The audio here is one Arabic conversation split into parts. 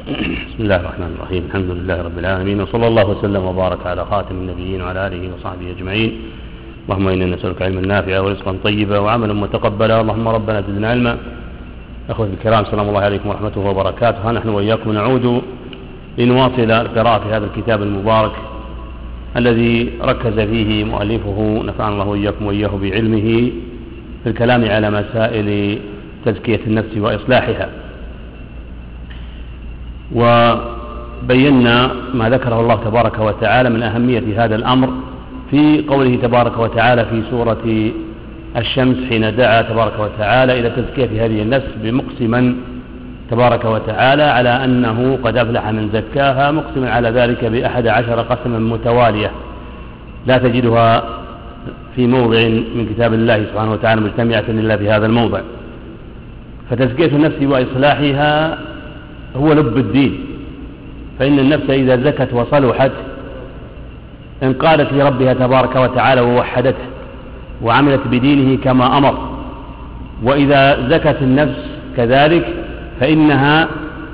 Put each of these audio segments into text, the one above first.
بسم الله الرحمن الرحيم. الحمد لله رب العالمين، وصلى الله وسلم وبارك على خاتم النبيين وعلى آله وصحبه أجمعين. اللهم إنا نسألك علما نافعا ورزقا طيبا وعملا متقبلا. اللهم ربنا زدنا علما. أخوتي الكرام، سلام الله عليكم ورحمته وبركاته. نحن وإياكم نعود لنواصل القراءة في هذا الكتاب المبارك الذي ركز فيه مؤلفه نفعنا الله وإياكم وإياه بعلمه في الكلام على مسائل تزكية النفس وإصلاحها، وبينا ما ذكره الله تبارك وتعالى من أهمية هذا الأمر في قوله تبارك وتعالى في سورة الشمس حين دعا تبارك وتعالى إلى تزكية هذه النفس بمقسما تبارك وتعالى على أنه قد أفلح من زكاها، مقسما على ذلك ب11 قسما متوالية لا تجدها في موضع من كتاب الله سبحانه وتعالى مجتمعة إلا في هذا الموضع. فتزكية النفس وإصلاحها هو لب الدين، فإن النفس إذا زكت وصلحت انقادت لربها تبارك وتعالى ووحدته وعملت بدينه كما أمر، وإذا زكت النفس كذلك فإنها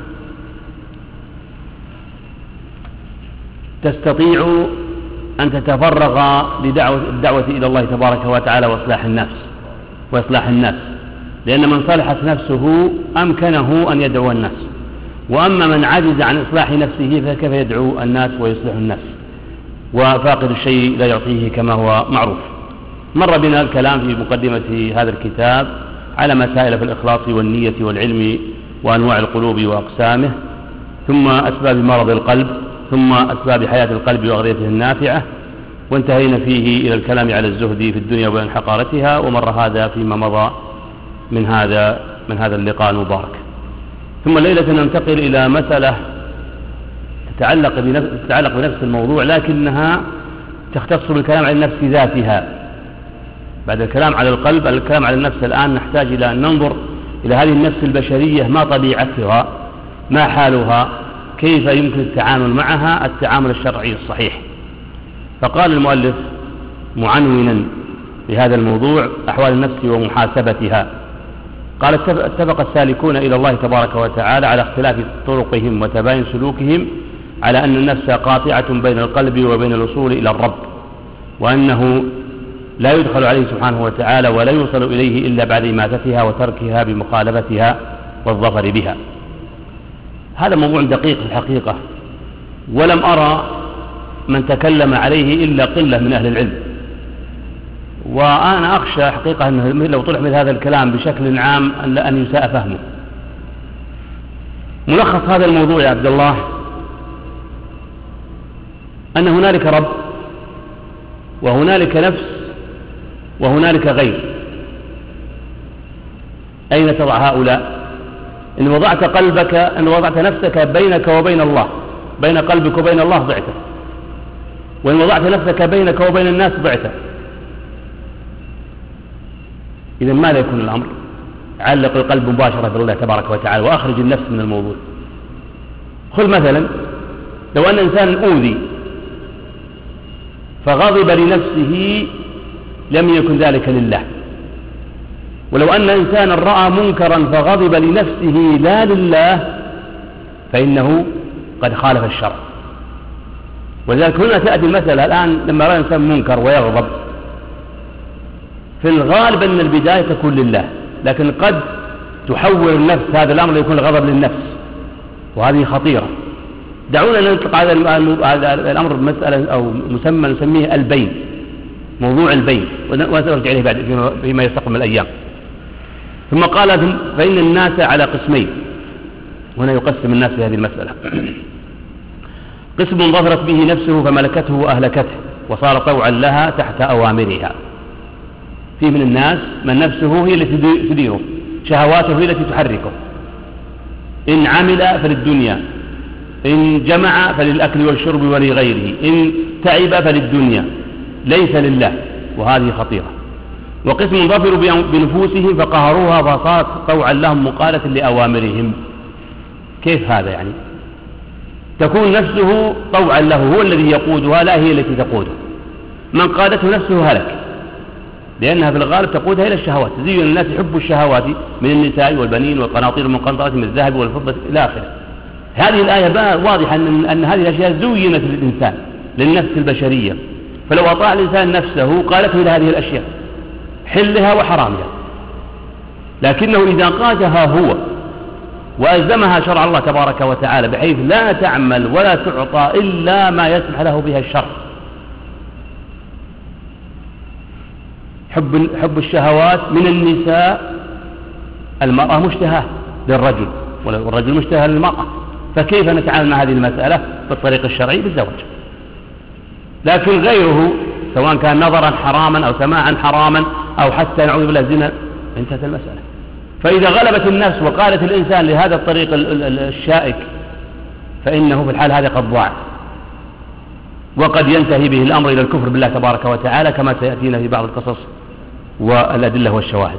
تستطيع أن تتفرغ للدعوة إلى الله تبارك وتعالى وإصلاح الناس، لأن من صلحت نفسه أمكنه أن يدعو الناس، وأما من عجز عن إصلاح نفسه فكيف يدعو الناس ويصلح الناس؟ وفاقد الشيء لا يعطيه كما هو معروف. مر بنا الكلام في مقدمة هذا الكتاب على مسائل في الإخلاص والنية والعلم وأنواع القلوب وأقسامه، ثم أسباب مرض القلب، ثم أسباب حياة القلب وأغذيته النافعة، وانتهينا فيه إلى الكلام على الزهد في الدنيا وبين حقارتها، ومر هذا فيما مضى من هذا اللقاء المبارك. ثم الليلة ننتقل إلى مسألة تتعلق بنفس الموضوع، لكنها تختص بالكلام عن النفس ذاتها. بعد الكلام على القلب الكلام على النفس، الآن نحتاج إلى أن ننظر إلى هذه النفس البشرية، ما طبيعتها، ما حالها، كيف يمكن التعامل معها التعامل الشرعي الصحيح. فقال المؤلف معنونا لهذا الموضوع أحوال النفس ومحاسبتها، قال: اتفق السالكون إلى الله تبارك وتعالى على اختلاف طرقهم وتباين سلوكهم على أن النفس قاطعة بين القلب وبين الوصول إلى الرب، وأنه لا يدخل عليه سبحانه وتعالى ولا يوصل إليه إلا بعد إماتتها وتركها بمخالفتها والظفر بها. هذا موضوع دقيق في الحقيقة، ولم أرى من تكلم عليه إلا قلة من أهل العلم، وأنا أخشى حقيقة أنه لو طرح مثل هذا الكلام بشكل عام أن يساء فهمه. ملخص هذا الموضوع يا عبد الله أن هنالك رب، وهنالك نفس، وهنالك غير. أين تضع هؤلاء؟ إن وضعت نفسك بينك وبين الله، بين قلبك وبين الله ضعته، وإن وضعت نفسك بينك وبين الناس ضعته. إذا ماذا يكون الأمر؟ علق القلب مباشرة بالله تبارك وتعالى وأخرج النفس من الموضوع. خذ مثلا لو أن إنسان أوذي فغضب لنفسه لم يكن ذلك لله، ولو أن إنسانا رأى منكرا فغضب لنفسه لا لله فإنه قد خالف الشرع. ولذلك هنا تأتي المسألة الآن لما رأى إنسان منكر ويغضب، في الغالب أن البداية تكون لله، لكن قد تحول النفس هذا الأمر ليكون الغضب للنفس، وهذه خطيرة. دعونا ننطق هذا الأمر بمسألة أو مسمى نسميه البين، موضوع البين، ونرجع إليه بعد فيما يستقبل من الأيام. ثم قال: فإن الناس على قسمين. هنا يقسم الناس في هذه المسألة: قسم ظفرت به نفسه فملكته وأهلكته وصار طوعا لها تحت أوامرها. في من الناس من نفسه هي التي تديره، شهواته هي التي تحركه، إن عمل فللدنيا، إن جمع فللأكل والشرب ولغيره، إن تعب فللدنيا ليس لله، وهذه خطيرة. وقسم ظفروا بنفوسهم فقهروها فصارت طوعا لهم مقالة لأوامرهم. كيف هذا يعني؟ تكون نفسه طوعا له، هو الذي يقودها لا هي التي تقوده. من قادته نفسه هلك، لأنها في الغالب تقودها إلى الشهوات. زين الناس يحبوا الشهوات من النساء والبنين والقناطير المقنطرة من الذهب والفضة إلى آخره. هذه الآية بقى واضحة أن هذه الأشياء زينت للإنسان، للنفس البشرية، فلو أطاع الإنسان نفسه قالته إلى هذه الأشياء حلها وحرامها، لكنه إذا قادها هو وألزمها شرع الله تبارك وتعالى بحيث لا تعمل ولا تعطى إلا ما يسمح له بها الشرع. حب الشهوات من النساء، المرأة مشتهاة للرجل والرجل مشتهى للمرأة، فكيف نتعامل مع هذه المسألة بالطريق الشرعي بالزواج؟ لكن غيره سواء كان نظرا حراما أو سماعا حراما أو حتى نعوذ بالله زنا، انتهت المسألة. فإذا غلبت النفس وقالت الإنسان لهذا الطريق الشائك فإنه في الحال هذا قد ضاع، وقد ينتهي به الأمر إلى الكفر بالله تبارك وتعالى كما سيأتينا في بعض القصص والأدلة والشواهد.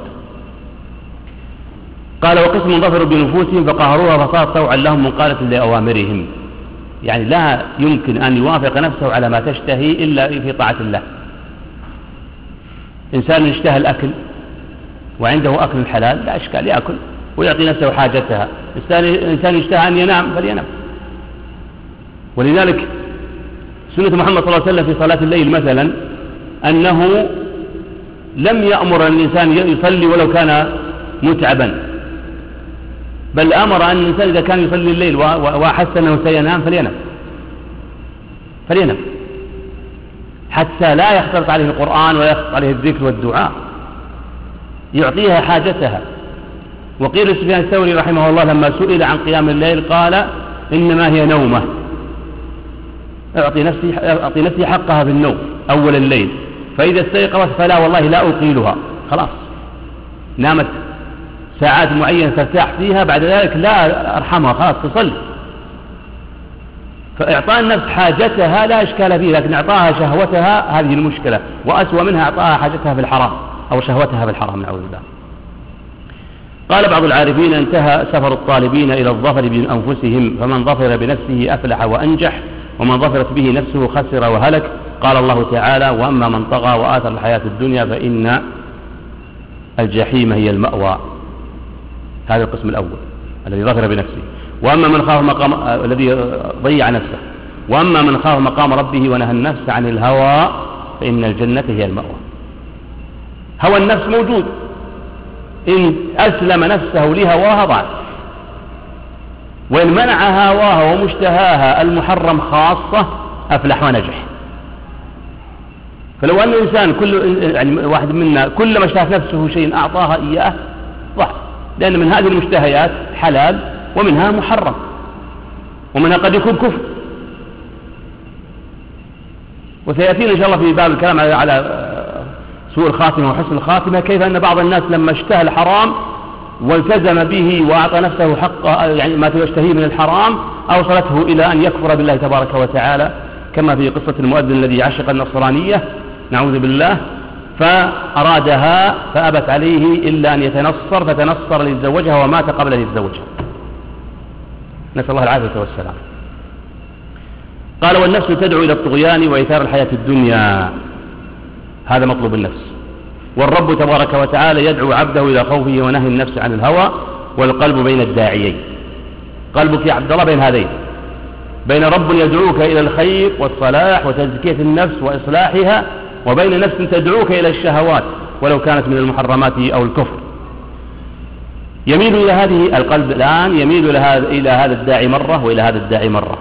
قال وقسم ظفر بنفوسهم فقهروها فصارت طوعا لهم منقادة لأوامرهم، يعني لا يمكن أن يوافق نفسه على ما تشتهي إلا في طاعة الله. إنسان اشتهى الأكل وعنده أكل الحلال لا أشكال يأكل ويعطي نفسه حاجتها، إنسان اشتهى أن ينام فلينام. ولذلك سنة محمد صلى الله عليه وسلم في صلاة الليل مثلا أنه لم يأمر الإنسان يصلي ولو كان متعبا، بل أمر أن الإنسان إذا كان يصلي الليل وأحس أنه سينام فلينام حتى لا يختلط عليه القرآن ولا يختلط عليه الذكر والدعاء، يعطيها حاجتها. وقيل سفيان الثوري رحمه الله لما سئل عن قيام الليل قال إنما هي نومة، أعطي نفسي حقها بالنوم أول الليل، فإذا استيقظت فلا والله لا أطيلها، خلاص نامت ساعات معينة ترتاح فيها، بعد ذلك لا أرحمها، خلاص تصلي. فإعطاء النفس حاجتها لا إشكال فيه، لكن إعطاها شهوتها هذه المشكلة، وأسوأ منها إعطاها حاجتها في الحرام أو شهوتها في الحرام نعوذ بالله. قال بعض العارفين انتهى سفر الطالبين إلى الظفر بأنفسهم، فمن ظفر بنفسه أفلح وأنجح، ومن ظفرت به نفسه خسر وهلك. قال الله تعالى وأما من طغى وآثر الحياة الدنيا فإن الجحيم هي المأوى. هذا القسم الأول الذي ظفر بنفسه. وأما من خاف مقام الذي ضيع نفسه. وأما من خاف مقام ربه ونهى النفس عن الهوى فإن الجنة هي المأوى. هوى النفس موجود، إن أسلم نفسه لهواها ضاع، وإن منع هواها ومشتهاها المحرم خاصة أفلح ونجح. فلو أن الإنسان يعني واحد منا كلما اشتهت نفسه شيء أعطاها إياه ضاع، لأن من هذه المشتهيات حلال ومنها محرم ومنها قد يكون كفر. وسيأتينا إن شاء الله في باب الكلام على سوء الخاتمة وحسن الخاتمة، كيف أن بعض الناس لما اشتهى الحرام والتزم به وأعطى نفسه حقه يعني ما يشتهيه من الحرام أوصلته إلى أن يكفر بالله تبارك وتعالى، كما في قصة المؤذن الذي عشق النصرانية نعوذ بالله فأرادها فأبت عليه إلا أن يتنصر، فتنصر ليتزوجها ومات قبل أن يتزوجها، نسأل الله العافية والسلام. قال والنفس تدعو إلى الطغيان وإيثار الحياة الدنيا، هذا مطلوب النفس. والرب تبارك وتعالى يدعو عبده إلى خوفه ونهي النفس عن الهوى، والقلب بين الداعيين. قلبك يا عبد الله بين هذين، بين رب يدعوك إلى الخير والصلاح وتزكية النفس وإصلاحها، وبين نفس تدعوك إلى الشهوات ولو كانت من المحرمات أو الكفر. يميل إلى هذه القلب الآن، يميل إلى هذا الداعي مرة وإلى هذا الداعي مرة،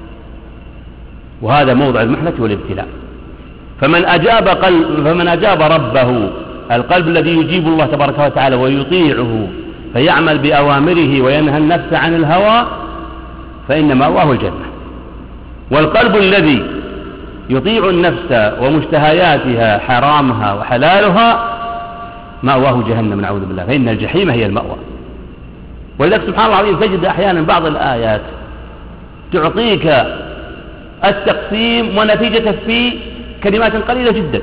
وهذا موضع المحنة والابتلاء. فمن أجاب ربه، القلب الذي يجيب الله تبارك وتعالى ويطيعه فيعمل بأوامره وينهى النفس عن الهوى، فإن مأواه الجنة. والقلب الذي يطيع النفس ومشتهياتها حرامها وحلالها مأواه جهنم نعوذ بالله، فإن الجحيم هي المأوى. ولذلك سبحان الله العظيم تجد أحيانا بعض الآيات تعطيك التقسيم ونتيجة في كلمات قليلة جدا.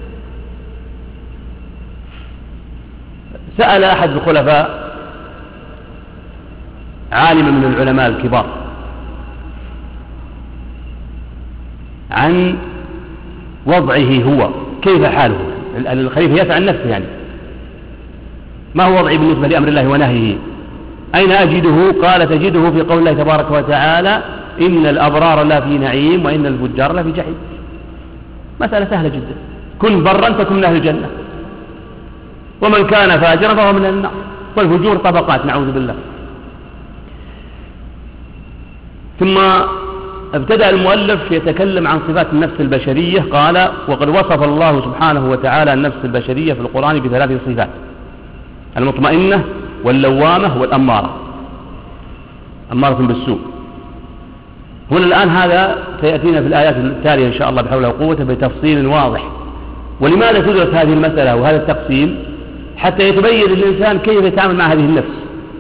سأل أحد الخلفاء عالما من العلماء الكبار عن وضعه هو، كيف حاله الخليفة يسأل عن نفسه، يعني ما هو وضعي بالنسبة لأمر الله ونهيه، أين أجده؟ قال تجده في قول الله تبارك وتعالى إن الأبرار لا في نعيم وإن الفجار لا في جحيم. مسألة سهلة جدا، كن برا تكن من أهل الجنة، ومن كان فاجرا فهو من النار، والفجور طبقات نعوذ بالله. ثم ابتدأ المؤلف يتكلم عن صفات النفس البشرية. قال وقد وصف الله سبحانه وتعالى النفس البشرية في القرآن بثلاث صفات: المطمئنة واللوامة والأمارة، أمارة بالسوء. هنا الآن هذا سيأتينا في الآيات التالية إن شاء الله بحول وقوته بتفصيل واضح. ولماذا تدرس هذه المسألة وهذا التقسيم؟ حتى يتبين الإنسان كيف يتعامل مع هذه النفس.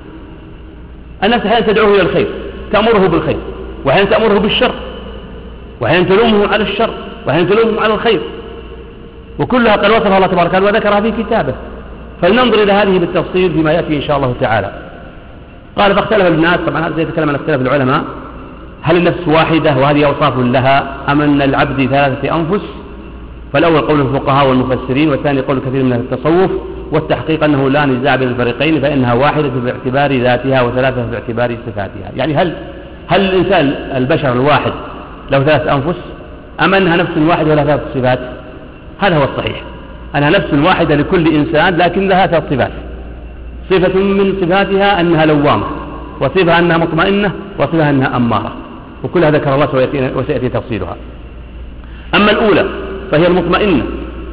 النفس أحيانا تدعوه إلى الخير، تأمره بالخير، وأحيانا تأمره بالشر، وأحيانا تلومه على الشر، وأحيانا تلومه على الخير، وكلها قد وصفها الله تبارك وتعالى وذكرها في كتابه. فلننظر إلى هذه بالتفصيل فيما يأتي إن شاء الله تعالى. قال فاختلف الناس، طبعا هذا يتكلم عن اختلاف العلماء، هل النفس واحدة وهذه أوصاف لها أم أن العبد ثلاثة أنفس؟ فالأول قول الفقهاء والمفسرين، والثاني قول كثير من التصوف، والتحقيق أنه لا نزاع بين الفريقين، فإنها واحدة باعتبار ذاتها وثلاثة باعتبار صفاتها. يعني هل الإنسان البشر الواحد له ثلاثة أنفس أم أنها نفس واحدة ولها ثلاث صفات؟ هذا هو الصحيح، أنها نفس واحدة لكل إنسان لكن لها ثلاث صفات. صفة من صفاتها أنها لوامة، وصفة أنها مطمئنة، وصفة أنها أمارة، وكلها ذكر الله وسيأتي تفصيلها. أما الأولى فهي المطمئنة.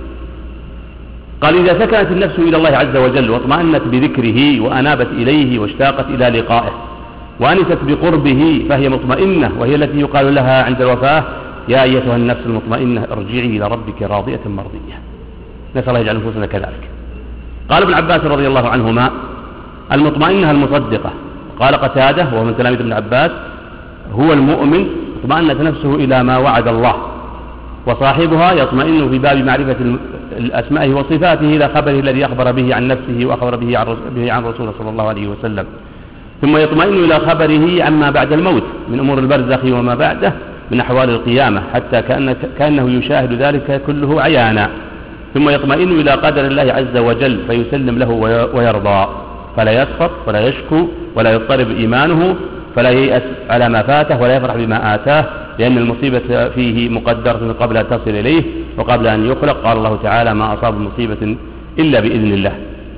قال إذا سكنت النفس إلى الله عز وجل واطمأنت بذكره وأنابت إليه واشتاقت إلى لقائه وأنست بقربه فهي مطمئنة، وهي التي يقال لها عند الوفاة يا أيتها النفس المطمئنة ارجعي إلى ربك راضية مرضية. نسأل الله يجعل نفوسنا كذلك. قال ابن عباس رضي الله عنهما المطمئنة المصدقة. قال قتادة وهو من تلاميذ ابن عباس هو المؤمن اطمأنت نفسه إلى ما وعد الله، وصاحبها يطمئن في باب معرفة الأسماء وصفاته إلى خبره الذي أخبر به عن نفسه وأخبر به عن رسوله صلى الله عليه وسلم، ثم يطمئن إلى خبره عما بعد الموت من أمور البرزخ وما بعده من أحوال القيامة، حتى كأنه يشاهد ذلك كله عيانا، ثم يطمئن إلى قدر الله عز وجل فيسلم له ويرضى، فلا يسخط ولا يشكو ولا يضطرب إيمانه، فلا ييأس على ما فاته ولا يفرح بما آتاه، لأن المصيبة فيه مقدرة قبل أن تصل إليه وقبل أن يخلق. قال الله تعالى ما أصاب مصيبة إلا بإذن الله.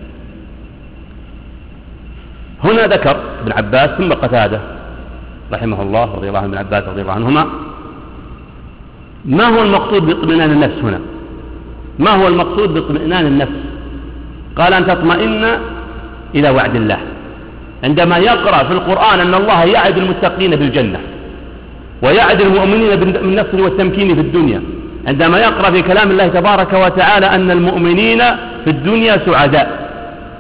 هنا ذكر ابن عباس ثم قتادة رحمه الله رضي الله عن ابن عباس رضي الله عنهما ما هو المقصود باطمئنان النفس هنا؟ ما هو المقصود باطمئنان النفس؟ قال أن تطمئن إلى وعد الله. عندما يقرأ في القرآن أن الله يعد المتقين بالجنة ويعد المؤمنين بالنصر والتمكين في الدنيا، عندما يقرأ في كلام الله تبارك وتعالى أن المؤمنين في الدنيا سعداء،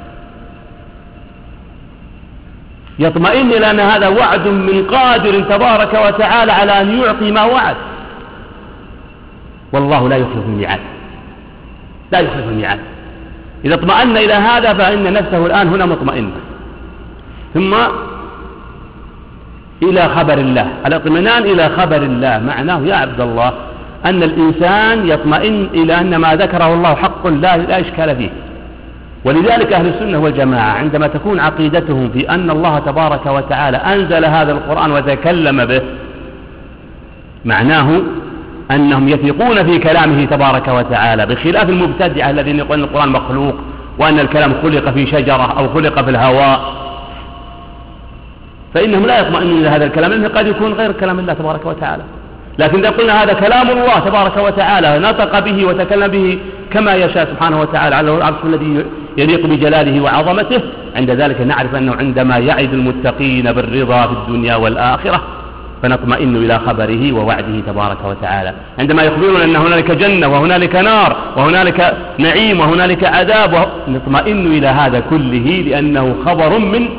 يطمئن إلى أن هذا وعد من قادر تبارك وتعالى على أن يعطي ما وعد، والله لا يخلف الميعاد، لا يخلف الميعاد. إذا اطمأن إلى هذا فإن نفسه الآن هنا مطمئنة. ثم إلى خبر الله، الاطمئنان إلى خبر الله معناه يا عبد الله أن الإنسان يطمئن إلى أن ما ذكره الله حق لا إشكال فيه. ولذلك أهل السنة والجماعة عندما تكون عقيدتهم في أن الله تبارك وتعالى أنزل هذا القرآن وتكلم به، معناه أنهم يثقون في كلامه تبارك وتعالى، بخلاف المبتدعة الذين يقولون القرآن مخلوق وأن الكلام خلق في شجرة أو خلق في الهواء، فإنهم لا يطمئنون إلى هذا الكلام لأنه قد يكون غير كلام الله تبارك وتعالى. لكن إذا قلنا هذا كلام الله تبارك وتعالى نطق به وتكلم به كما يشاء سبحانه وتعالى على العرش الذي يليق بجلاله وعظمته، عند ذلك نعرف أنه عندما يعد المتقين بالرضا في الدنيا والآخرة فنطمئن إلى خبره ووعده تبارك وتعالى. عندما يخبرون أن هنالك جنة وهنالك نار وهنالك نعيم وهنالك عذاب نطمئن إلى هذا كله لأنه خبر من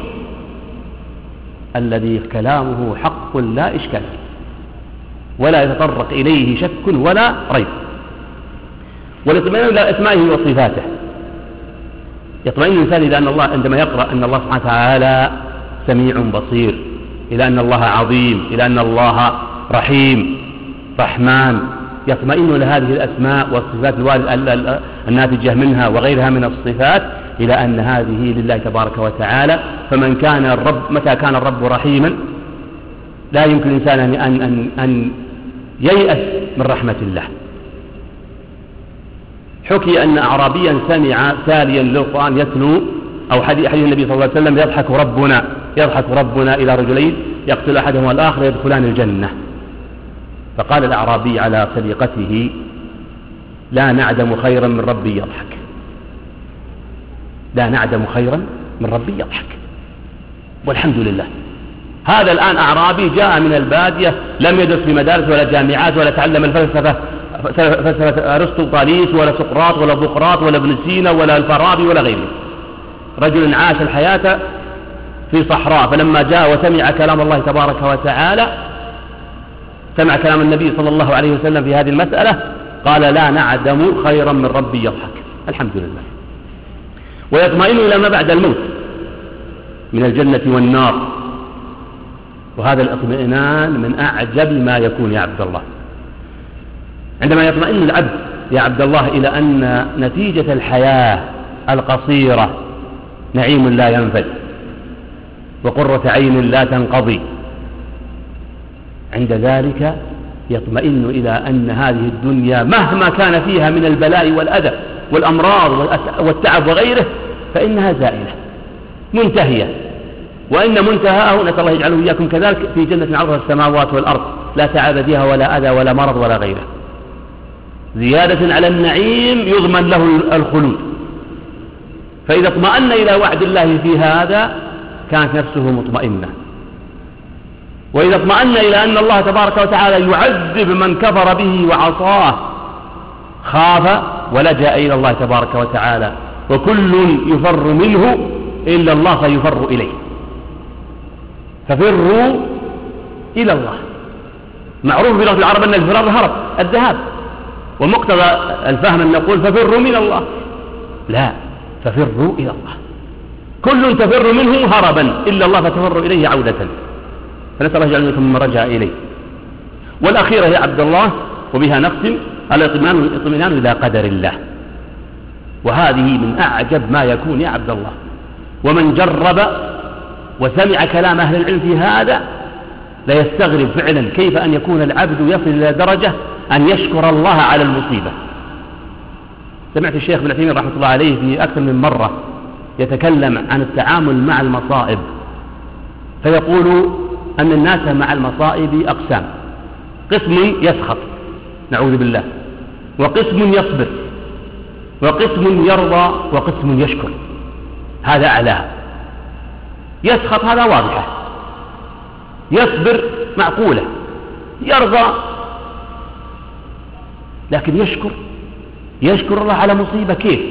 الذي كلامه حق لا إشكال ولا يتطرق إليه شك ولا ريب. والاطمئنان إلى أسمائه وصفاته، يطمئن الإنسان إلى أن الله عندما يقرأ أن الله سبحانه وتعالى سميع بصير، إلى أن الله عظيم، إلى أن الله رحيم رحمن، يطمئن إلى هذه الأسماء والصفات الناتجة منها وغيرها من الصفات، إلى أن هذه لله تبارك وتعالى. فمن كان الرب متى كان الرب رحيما لا يمكن الإنسان أن ييأس من رحمة الله. حكي أن أعرابيا سمع تاليا للقرآن يتلو أو حديث النبي صلى الله عليه وسلم: يضحك ربنا إلى رجلين يقتل أحدهما الآخر يدخلان الجنة. فقال الأعرابي على سليقته: لا نعدم خيرا من ربي يضحك، لا نعدم خيرا من ربي يضحك. والحمد لله هذا الآن أعرابي جاء من البادية، لم يدرس في مدارس ولا جامعات ولا تعلم الفلسفة فلسفة أرسطو طاليس ولا سقراط ولا بقراط ولا ابن سينا ولا الفارابي ولا غيره، رجل عاش الحياة في صحراء، فلما جاء وسمع كلام الله تبارك وتعالى، سمع كلام النبي صلى الله عليه وسلم في هذه المسألة، قال: لا نعدم خيرا من ربي يضحك. الحمد لله. ويطمئن إلى ما بعد الموت من الجنة والنار، وهذا الاطمئنان من أعجب ما يكون يا عبد الله. عندما يطمئن العبد يا عبد الله إلى أن نتيجة الحياة القصيرة نعيم لا ينفد وقرة عين لا تنقضي، عند ذلك يطمئن إلى أن هذه الدنيا مهما كان فيها من البلاء والأذى والأمراض والتعب وغيره فإنها زائلة منتهية، وإن منتهاه نسأل الله يجعله إياكم كذلك في جنة عرضها السماوات والأرض لا تعب فيها ولا أذى ولا مرض ولا غيره، زيادة على النعيم يضمن له الخلود. فإذا اطمأن إلى وعد الله في هذا كانت نفسه مطمئنة، وإذا اطمأن إلى أن الله تبارك وتعالى يعذب من كفر به وعصاه خاف ولجأ إلى الله تبارك وتعالى. وكل يفر منه إلا الله فيفر إليه، ففروا إلى الله. معروف في لغة العرب أن الفرار هرب الذهاب، ومقتضى الفهم أن نقول ففروا من الله، لا، ففروا إلى الله. كل تفر منه هربا إلا الله فتفر إليه عودة، فنسأل الله يجعلكم ممن رجع إليه. والأخيرة يا عبد الله وبها نختم: الاطمئنان إلى قدر الله، وهذه من أعجب ما يكون يا عبد الله. ومن جرب وسمع كلام أهل العلم في هذا لا يستغرب فعلا كيف أن يكون العبد يصل إلى درجة أن يشكر الله على المصيبة. سمعت الشيخ ابن عثيمين رحمة الله عليه في أكثر من مرة يتكلم عن التعامل مع المصائب، فيقول أن الناس مع المصائب أقسام: قسم يسخط نعوذ بالله، وقسم يصبر، وقسم يرضى، وقسم يشكر. هذا أعلاها. يسخط هذا واضحة، يصبر معقولة، يرضى، لكن يشكر الله على مصيبة كيف؟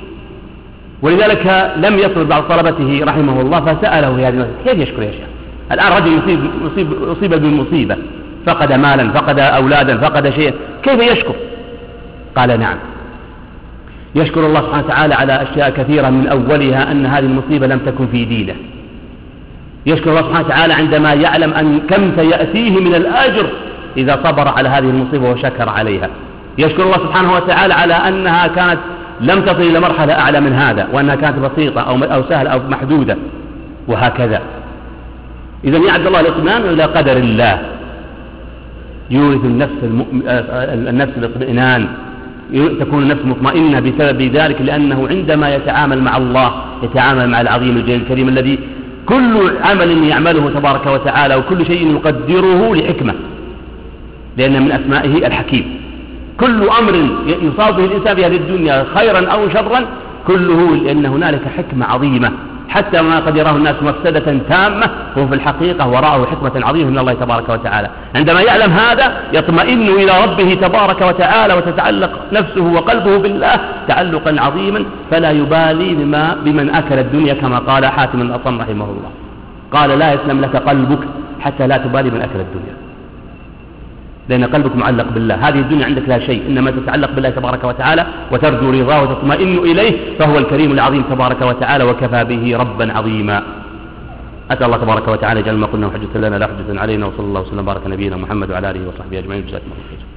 ولذلك لم يصل بعض طلبته رحمه الله فسأله في هذه المسألة: كيف يشكر يا شيخ؟ الآن رجل يصيب بالمصيبة، فقد مالا، فقد أولادا، فقد شيئا، كيف يشكر؟ قال: نعم، يشكر الله سبحانه وتعالى على أشياء كثيرة، من أولها أن هذه المصيبة لم تكن في دينه. يشكر الله سبحانه وتعالى عندما يعلم أن كم سيأتيه من الأجر إذا صبر على هذه المصيبة وشكر عليها. يشكر الله سبحانه وتعالى على أنها كانت لم تصل إلى مرحلة أعلى من هذا، وأنها كانت بسيطة أو سهلة أو محدودة، وهكذا. إذن يا عبد الله الاطمئنان إلى قدر الله يورث النفس الاطمئنان، تكون النفس مطمئنة بسبب ذلك، لأنه عندما يتعامل مع الله يتعامل مع العظيم الجليل الكريم الذي كل عمل يعمله تبارك وتعالى وكل شيء يقدره لحكمة، لأن من أسمائه الحكيم. كل أمر يصاب به الإنسان في هذه الدنيا خيرا أو شرا كله لأن هنالك حكمة عظيمة، حتى ما قد يراه الناس مفسدة تامة هو في الحقيقة وراءه حكمة عظيمة من الله تبارك وتعالى. عندما يعلم هذا يطمئن إلى ربه تبارك وتعالى، وتتعلق نفسه وقلبه بالله تعلقا عظيما، فلا يبالي بمن أكل الدنيا، كما قال حاتم الأصم رحمه الله، قال: لا يسلم لك قلبك حتى لا تبالي من أكل الدنيا، لأن قلبك معلق بالله. هذه الدنيا عندك لا شيء، إنما تتعلق بالله تبارك وتعالى وترجو رضاه وتطمئن إليه، فهو الكريم العظيم تبارك وتعالى، وكفى به ربا عظيما. أتى الله تبارك وتعالى جل ما قلنا حجة لنا لا حجة علينا، وصلى الله وسلم بارك نبينا محمد وعلى آله وصحبه أجمعين. جزاكم الله خيرا.